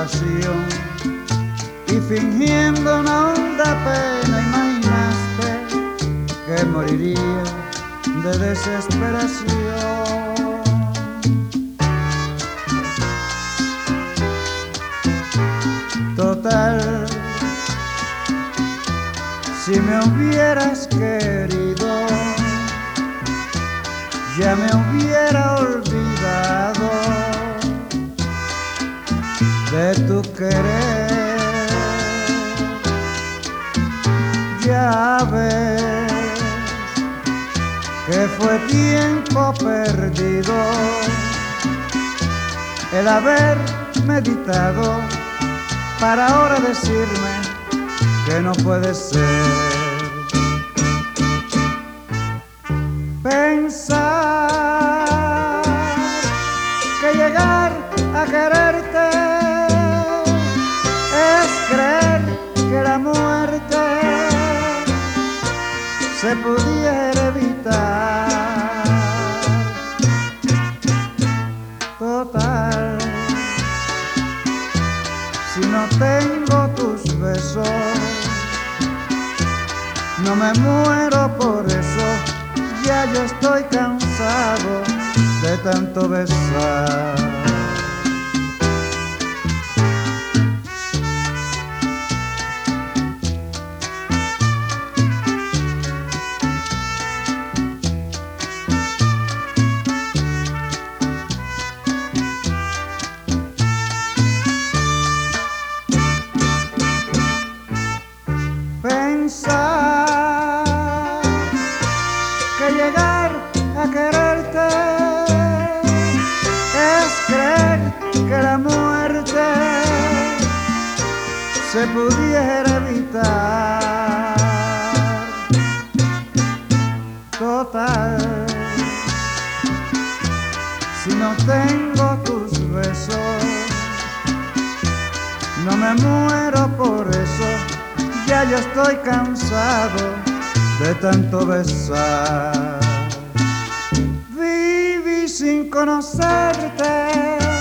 pasión y fingiendo una honda pena imaginaste que moriría de desesperación. Total, si me hubieras querido, ya me hubiera olvidado de tu querer. Ya ves que fue tiempo perdido el haber meditado para ahora decirme que no puede ser. Pensar que llegar a quererte es creer que la muerte se pudiera evitar. Total, si no tengo tus besos, no me muero por eso. Ya yo estoy cansado de tanto besar. Pensar que llegar a quererte es creer que la muerte se pudiera evitar. Total, si no tengo tus besos, no me muero por eso. Ya yo estoy cansado de tanto besar. Viví sin conocerte